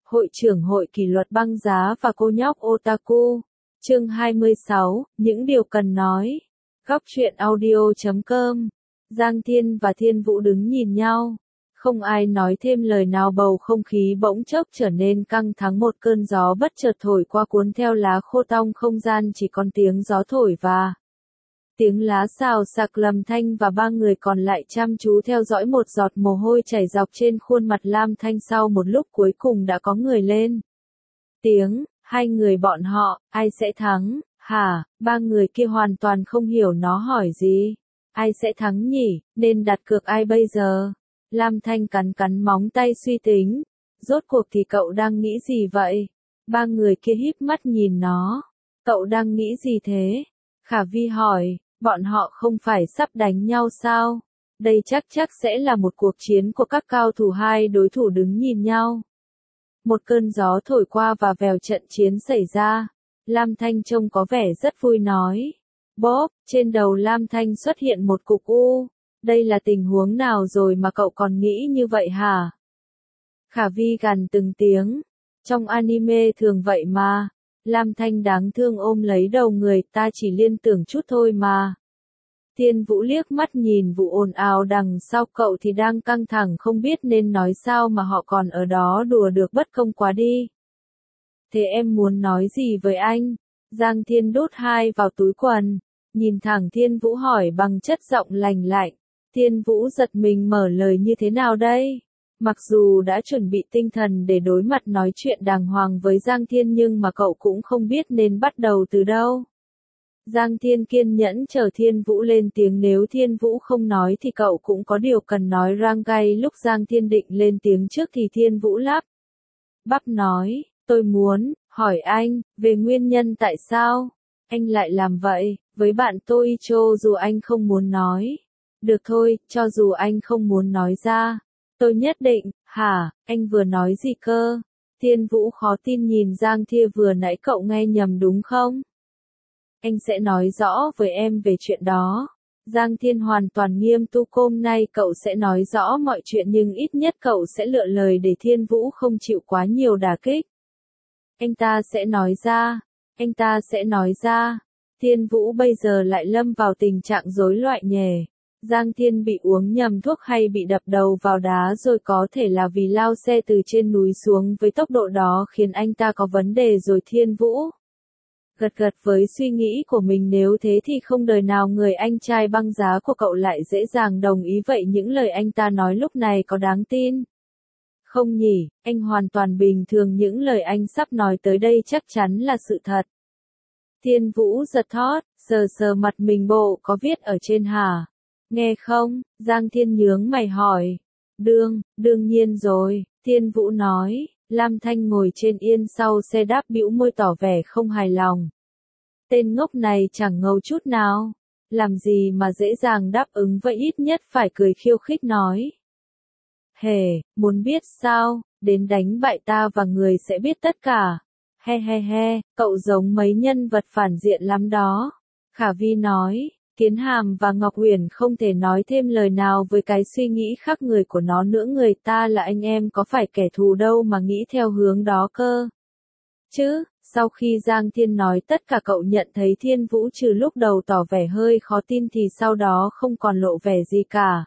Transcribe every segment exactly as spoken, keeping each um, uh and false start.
Hội trưởng hội kỷ luật băng giá và cô nhóc otaku. Chương hai mươi sáu, những điều cần nói. Góc truyện audio chấm com. Giang Thiên và Thiên Vũ đứng nhìn nhau. Không ai nói thêm lời nào, bầu không khí bỗng chốc trở nên căng thẳng, một cơn gió bất chợt thổi qua cuốn theo lá khô tong, không gian chỉ còn tiếng gió thổi và tiếng lá xào xạc. Lâm Thanh và ba người còn lại chăm chú theo dõi, một giọt mồ hôi chảy dọc trên khuôn mặt Lam Thanh. Sau một lúc cuối cùng đã có người lên tiếng, hai người bọn họ, ai sẽ thắng, hả? Ba người kia hoàn toàn không hiểu nó hỏi gì. Ai sẽ thắng nhỉ, nên đặt cược ai bây giờ? Lam Thanh cắn cắn móng tay suy tính. Rốt cuộc thì cậu đang nghĩ gì vậy? Ba người kia híp mắt nhìn nó. Cậu đang nghĩ gì thế? Khả Vi hỏi. Bọn họ không phải sắp đánh nhau sao? Đây chắc chắc sẽ là một cuộc chiến của các cao thủ, hai đối thủ đứng nhìn nhau. Một cơn gió thổi qua và vèo, trận chiến xảy ra. Lam Thanh trông có vẻ rất vui nói. Bóp, trên đầu Lam Thanh xuất hiện một cục u. Đây là tình huống nào rồi mà cậu còn nghĩ như vậy hả? Khả Vi gằn từng tiếng. Trong anime thường vậy mà. Lam Thanh đáng thương ôm lấy đầu người, ta chỉ liên tưởng chút thôi mà. Thiên Vũ liếc mắt nhìn vụ ồn ào đằng sau, cậu thì đang căng thẳng không biết nên nói sao mà họ còn ở đó đùa được, bất công quá đi. Thế em muốn nói gì với anh? Giang Thiên đút hai vào túi quần, nhìn thẳng Thiên Vũ hỏi bằng chất giọng lành lạnh. Thiên Vũ giật mình, mở lời như thế nào đây? Mặc dù đã chuẩn bị tinh thần để đối mặt nói chuyện đàng hoàng với Giang Thiên, nhưng mà cậu cũng không biết nên bắt đầu từ đâu. Giang Thiên kiên nhẫn chờ Thiên Vũ lên tiếng, nếu Thiên Vũ không nói thì cậu cũng có điều cần nói. Rang gai lúc Giang Thiên định lên tiếng trước thì Thiên Vũ lắp bắp nói, tôi muốn hỏi anh về nguyên nhân tại sao anh lại làm vậy với bạn tôi, cho dù anh không muốn nói. Được thôi, cho dù anh không muốn nói ra, tôi nhất định. Hả, anh vừa nói gì cơ? Thiên Vũ khó tin nhìn Giang Thiên, vừa nãy cậu nghe nhầm đúng không? Anh sẽ nói rõ với em về chuyện đó. Giang Thiên hoàn toàn nghiêm túc, hôm nay cậu sẽ nói rõ mọi chuyện, nhưng ít nhất cậu sẽ lựa lời để Thiên Vũ không chịu quá nhiều đả kích. Anh ta sẽ nói ra, anh ta sẽ nói ra. Thiên Vũ bây giờ lại lâm vào tình trạng rối loạn nhè. Giang Thiên bị uống nhầm thuốc hay bị đập đầu vào đá rồi, có thể là vì lao xe từ trên núi xuống với tốc độ đó khiến anh ta có vấn đề rồi. Thiên Vũ gật gật với suy nghĩ của mình, nếu thế thì không đời nào người anh trai băng giá của cậu lại dễ dàng đồng ý vậy. Những lời anh ta nói lúc này có đáng tin không nhỉ? Anh hoàn toàn bình thường, những lời anh sắp nói tới đây chắc chắn là sự thật. Thiên Vũ giật thót, sờ sờ mặt mình, bộ có viết ở trên hả? Nghe không? Giang Thiên nhướng mày hỏi. Đương, đương nhiên rồi, Thiên Vũ nói. Lam Thanh ngồi trên yên sau xe đáp bĩu môi tỏ vẻ không hài lòng. Tên ngốc này chẳng ngầu chút nào. Làm gì mà dễ dàng đáp ứng vậy, ít nhất phải cười khiêu khích nói. Hề, muốn biết sao, đến đánh bại ta và người sẽ biết tất cả. He he he, cậu giống mấy nhân vật phản diện lắm đó. Khả Vi nói. Kiến Hàm và Ngọc Huyền không thể nói thêm lời nào với cái suy nghĩ khác người của nó nữa. Người ta là anh em, có phải kẻ thù đâu mà nghĩ theo hướng đó cơ chứ. Sau khi Giang Thiên nói tất cả, cậu nhận thấy Thiên Vũ trừ lúc đầu tỏ vẻ hơi khó tin thì sau đó không còn lộ vẻ gì cả.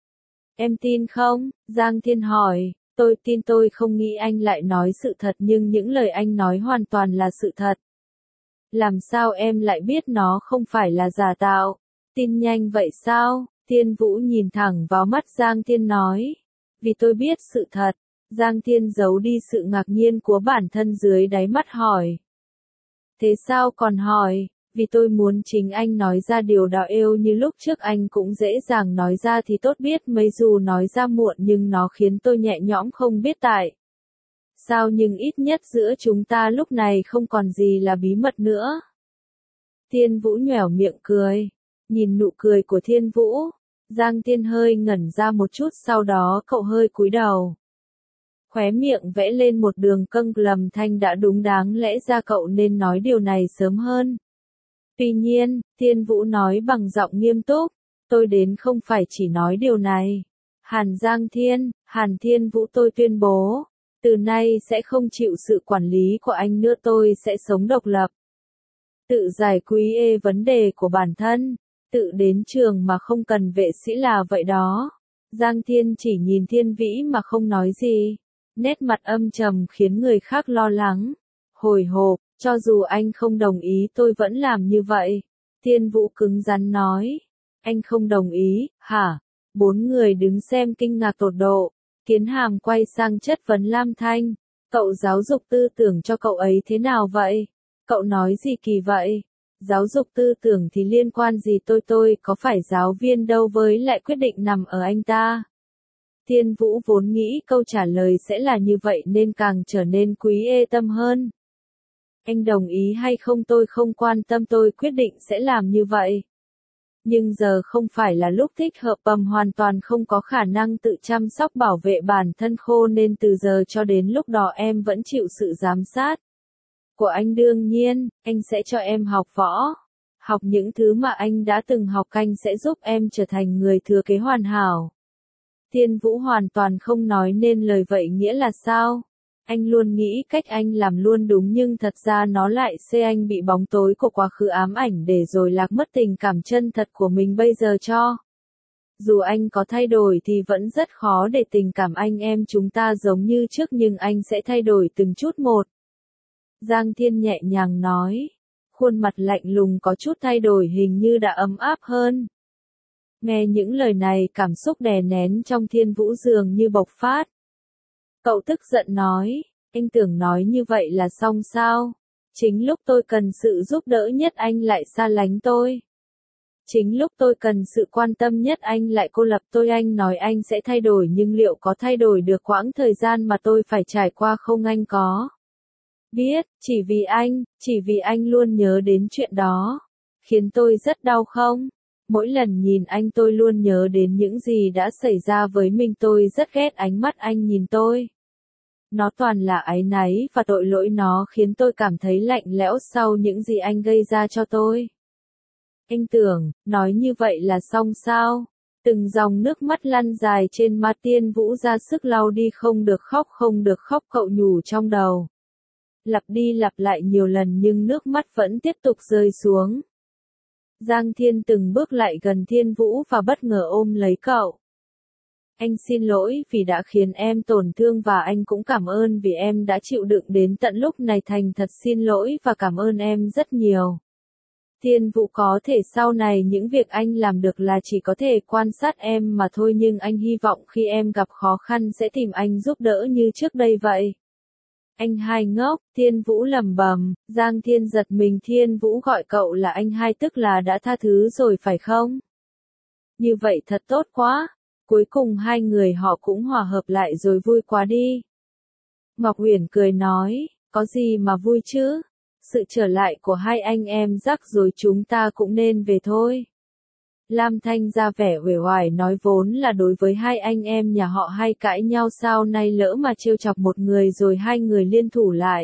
Em tin không? Giang Thiên hỏi. Tôi tin, tôi không nghĩ anh lại nói sự thật, nhưng những lời anh nói hoàn toàn là sự thật. Làm sao em lại biết nó không phải là giả tạo? Tin nhanh vậy sao? Thiên Vũ nhìn thẳng vào mắt Giang Thiên nói. Vì tôi biết sự thật. Giang Thiên giấu đi sự ngạc nhiên của bản thân dưới đáy mắt hỏi. Thế sao còn hỏi? Vì tôi muốn chính anh nói ra điều đó, yêu như lúc trước anh cũng dễ dàng nói ra thì tốt biết mấy, dù nói ra muộn nhưng nó khiến tôi nhẹ nhõm không biết tại sao, nhưng ít nhất giữa chúng ta lúc này không còn gì là bí mật nữa. Thiên Vũ nhoẻo miệng cười. Nhìn nụ cười của Thiên Vũ, Giang Thiên hơi ngẩn ra một chút, sau đó cậu hơi cúi đầu. Khóe miệng vẽ lên một đường cong. Lâm Thanh đã đúng, đáng lẽ ra cậu nên nói điều này sớm hơn. Tuy nhiên, Thiên Vũ nói bằng giọng nghiêm túc, tôi đến không phải chỉ nói điều này. Hàn Giang Thiên, Hàn Thiên Vũ, tôi tuyên bố, Từ nay sẽ không chịu sự quản lý của anh nữa, tôi sẽ sống độc lập. Tự giải quyết vấn đề của bản thân, tự đến trường mà không cần vệ sĩ là vậy đó. Giang Thiên chỉ nhìn Thiên Vĩ mà không nói gì. Nét mặt âm trầm khiến người khác lo lắng. Hồi hộp, cho dù anh không đồng ý tôi vẫn làm như vậy. Thiên Vũ cứng rắn nói. Anh không đồng ý, hả? Bốn người đứng xem kinh ngạc tột độ. Kiến Hàm quay sang chất vấn Lam Thanh. Cậu giáo dục tư tưởng cho cậu ấy thế nào vậy? Cậu nói gì kỳ vậy? Giáo dục tư tưởng thì liên quan gì tôi tôi có phải giáo viên đâu, với lại quyết định nằm ở anh ta. Thiên Vũ vốn nghĩ câu trả lời sẽ là như vậy nên càng trở nên quý ê tâm hơn. Anh đồng ý hay không tôi không quan tâm, tôi quyết định sẽ làm như vậy. Nhưng giờ không phải là lúc thích hợp, bầm hoàn toàn không có khả năng tự chăm sóc bảo vệ bản thân khô nên từ giờ cho đến lúc đó em vẫn chịu sự giám sát của anh. Đương nhiên, anh sẽ cho em học võ. Học những thứ mà anh đã từng học, anh sẽ giúp em trở thành người thừa kế hoàn hảo. Thiên Vũ hoàn toàn không nói nên lời, vậy nghĩa là sao? Anh luôn nghĩ cách anh làm luôn đúng nhưng thật ra nó lại xê anh bị bóng tối của quá khứ ám ảnh để rồi lạc mất tình cảm chân thật của mình bây giờ cho. Dù anh có thay đổi thì vẫn rất khó để tình cảm anh em chúng ta giống như trước, nhưng anh sẽ thay đổi từng chút một. Giang Thiên nhẹ nhàng nói. Khuôn mặt lạnh lùng có chút thay đổi, hình như đã ấm áp hơn. Nghe những lời này, cảm xúc đè nén trong Thiên Vũ dường như bộc phát. Cậu tức giận nói, anh tưởng nói như vậy là xong sao? Chính lúc tôi cần sự giúp đỡ nhất anh lại xa lánh tôi. Chính lúc tôi cần sự quan tâm nhất anh lại cô lập tôi. Anh nói anh sẽ thay đổi nhưng liệu có thay đổi được quãng thời gian mà tôi phải trải qua không? Anh có biết, chỉ vì anh, chỉ vì anh luôn nhớ đến chuyện đó, khiến tôi rất đau không? Mỗi lần nhìn anh tôi luôn nhớ đến những gì đã xảy ra với mình, tôi rất ghét ánh mắt anh nhìn tôi. Nó toàn là áy náy và tội lỗi, nó khiến tôi cảm thấy lạnh lẽo sau những gì anh gây ra cho tôi. Anh tưởng, nói như vậy là xong sao? Từng dòng nước mắt lăn dài trên má Thiên Vũ, ra sức lau đi. Không được khóc, không được khóc, cậu nhủ trong đầu. Lặp đi lặp lại nhiều lần nhưng nước mắt vẫn tiếp tục rơi xuống. Giang Thiên từng bước lại gần Thiên Vũ và bất ngờ ôm lấy cậu. Anh xin lỗi vì đã khiến em tổn thương và anh cũng cảm ơn vì em đã chịu đựng đến tận lúc này. Thành thật xin lỗi và cảm ơn em rất nhiều. Thiên Vũ có thể sau này những việc anh làm được là chỉ có thể quan sát em mà thôi, nhưng anh hy vọng khi em gặp khó khăn sẽ tìm anh giúp đỡ như trước đây vậy. Anh hai ngốc, Thiên Vũ lẩm bẩm. Giang Thiên giật mình. Thiên Vũ gọi cậu là anh hai tức là đã tha thứ rồi phải không? Như vậy thật tốt quá. Cuối cùng hai người họ cũng hòa hợp lại rồi, vui quá đi. Ngọc Uyển cười nói, có gì mà vui chứ? Sự trở lại của hai anh em rắc rồi, chúng ta cũng nên về thôi. Lam Thanh ra vẻ uể oải nói, vốn là đối với hai anh em nhà họ hay cãi nhau, sao nay lỡ mà trêu chọc một người rồi hai người liên thủ lại.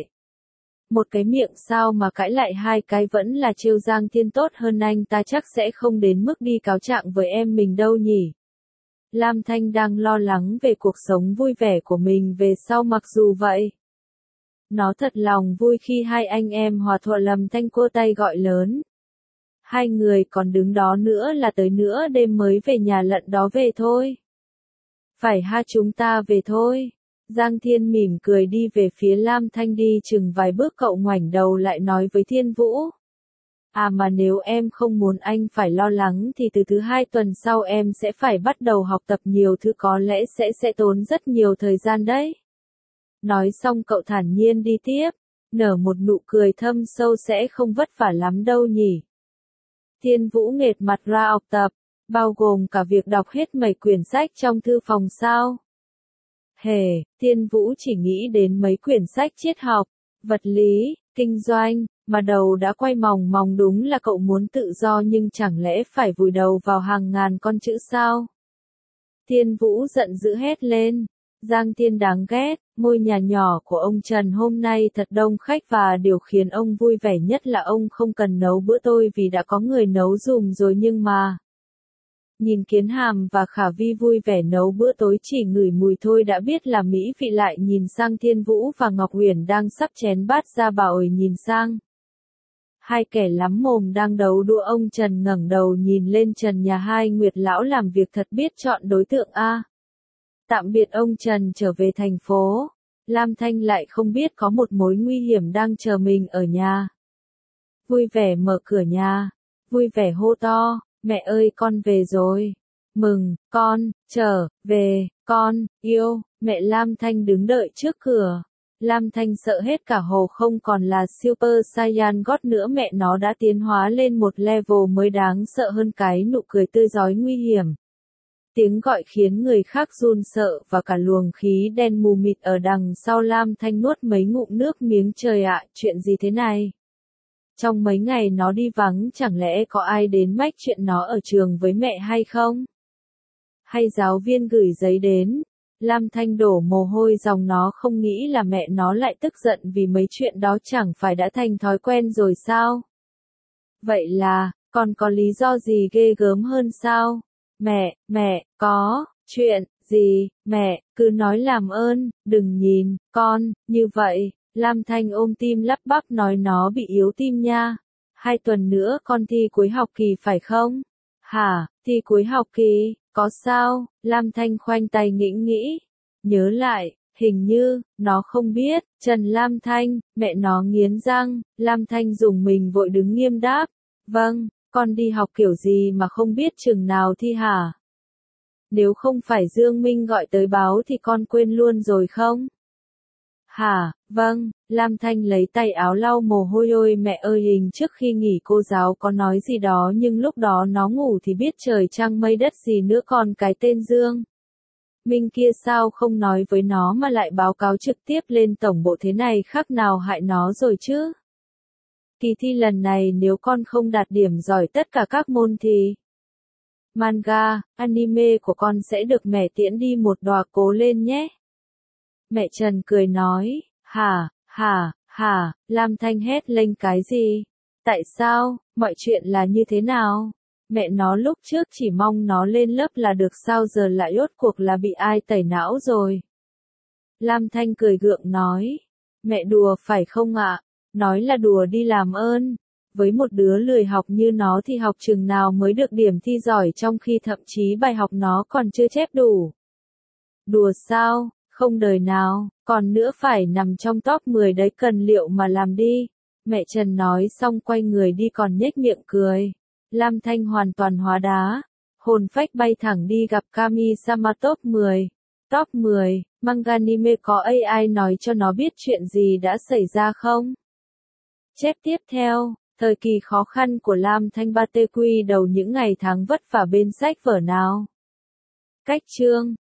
Một cái miệng sao mà cãi lại hai cái, vẫn là trêu Giang Thiên tốt hơn, anh ta chắc sẽ không đến mức đi cáo trạng với em mình đâu nhỉ. Lam Thanh đang lo lắng về cuộc sống vui vẻ của mình về sau, mặc dù vậy. Nó thật lòng vui khi hai anh em hòa thuận. Lâm Thanh cua tay gọi lớn. Hai người còn đứng đó nữa là tới nửa đêm mới về nhà, lận đó về thôi. Phải ha, chúng ta về thôi. Giang Thiên mỉm cười đi về phía Lam Thanh, đi chừng vài bước cậu ngoảnh đầu lại nói với Thiên Vũ. À mà nếu em không muốn anh phải lo lắng thì từ thứ hai tuần sau em sẽ phải bắt đầu học tập nhiều thứ, có lẽ sẽ sẽ tốn rất nhiều thời gian đấy. Nói xong cậu thản nhiên đi tiếp, nở một nụ cười thâm sâu, sẽ không vất vả lắm đâu nhỉ. Thiên Vũ nghệt mặt ra học tập, bao gồm cả việc đọc hết mấy quyển sách trong thư phòng sao? Hề, Thiên Vũ chỉ nghĩ đến mấy quyển sách triết học, vật lý, kinh doanh, mà đầu đã quay mòng mòng. Đúng là cậu muốn tự do nhưng chẳng lẽ phải vùi đầu vào hàng ngàn con chữ sao? Thiên Vũ giận dữ hét lên. Giang Thiên đáng ghét, ngôi nhà nhỏ của ông Trần hôm nay thật đông khách và điều khiến ông vui vẻ nhất là ông không cần nấu bữa tôi vì đã có người nấu giùm rồi, nhưng mà Nhìn Kiến Hàm và Khả Vi vui vẻ nấu bữa tối, chỉ ngửi mùi thôi đã biết là mỹ vị, lại nhìn sang Thiên Vũ và Ngọc Uyển đang sắp chén bát ra, bà ổi nhìn sang. Hai kẻ lắm mồm đang đấu đũa, ông Trần ngẩng đầu nhìn lên trần nhà, hai Nguyệt lão làm việc thật biết chọn đối tượng a. Tạm biệt ông Trần trở về thành phố, Lam Thanh lại không biết có một mối nguy hiểm đang chờ mình ở nhà. Vui vẻ mở cửa nhà, vui vẻ hô to, mẹ ơi con về rồi. Mừng, con, trở, về, con, yêu, mẹ. Lam Thanh đứng đợi trước cửa. Lam Thanh sợ hết cả hồ, không còn là Super Saiyan God nữa, mẹ nó đã tiến hóa lên một level mới đáng sợ hơn, cái nụ cười tươi rói nguy hiểm. Tiếng gọi khiến người khác run sợ và cả luồng khí đen mù mịt ở đằng sau. Lam Thanh nuốt mấy ngụm nước miếng, trời ạ, chuyện gì thế này? Trong mấy ngày nó đi vắng, chẳng lẽ có ai đến mách chuyện nó ở trường với mẹ hay không? Hay giáo viên gửi giấy đến? Lam Thanh đổ mồ hôi ròng, nó không nghĩ là mẹ nó lại tức giận vì mấy chuyện đó, chẳng phải đã thành thói quen rồi sao? Vậy là, còn có lý do gì ghê gớm hơn sao? Mẹ, mẹ, có, chuyện, gì, mẹ, cứ nói làm ơn, đừng nhìn, con, như vậy. Lam Thanh ôm tim lắp bắp nói nó bị yếu tim nha. Hai tuần nữa con thi cuối học kỳ phải không? Hả, thi cuối học kỳ, có sao? Lam Thanh khoanh tay nghĩ nghĩ. Nhớ lại, hình như, nó không biết. Trần Lam Thanh, mẹ nó nghiến răng. Lam Thanh dùng mình vội đứng nghiêm đáp. Vâng, con đi học kiểu gì mà không biết chừng nào thi hả? Nếu không phải Dương Minh gọi tới báo thì con quên luôn rồi không? Hả, vâng. Lam Thanh lấy tay áo lau mồ hôi. Ôi mẹ ơi, hình trước khi nghỉ cô giáo có nói gì đó, nhưng lúc đó nó ngủ thì biết trời trăng mây đất gì nữa, còn cái tên Dương Minh kia sao không nói với nó mà lại báo cáo trực tiếp lên tổng bộ thế này, khác nào hại nó rồi chứ? Kỳ thi lần này nếu con không đạt điểm giỏi tất cả các môn thì manga, anime của con sẽ được mẹ tiễn đi một đòa, cố lên nhé. Mẹ Trần cười nói, hả, hả, hả. Lam Thanh hét lên, cái gì? Tại sao, mọi chuyện là như thế nào? Mẹ nó lúc trước chỉ mong nó lên lớp là được, sao giờ lại rốt cuộc là bị ai tẩy não rồi? Lam Thanh cười gượng nói, mẹ đùa phải không ạ? Nói là đùa đi làm ơn. Với một đứa lười học như nó thì học chừng nào mới được điểm thi giỏi, trong khi thậm chí bài học nó còn chưa chép đủ. Đùa sao? Không đời nào, còn nữa phải nằm trong top mười đấy, cần liệu mà làm đi. Mẹ Trần nói xong quay người đi, còn nhếch miệng cười. Lam Thanh hoàn toàn hóa đá, hồn phách bay thẳng đi gặp Kami-sama. Top mười. Top mười, manga anime có a i nói cho nó biết chuyện gì đã xảy ra không? Chép tiếp theo, thời kỳ khó khăn của Lam Thanh. Ba tê quy đầu những ngày tháng vất vả bên sách vở nào. Cách chương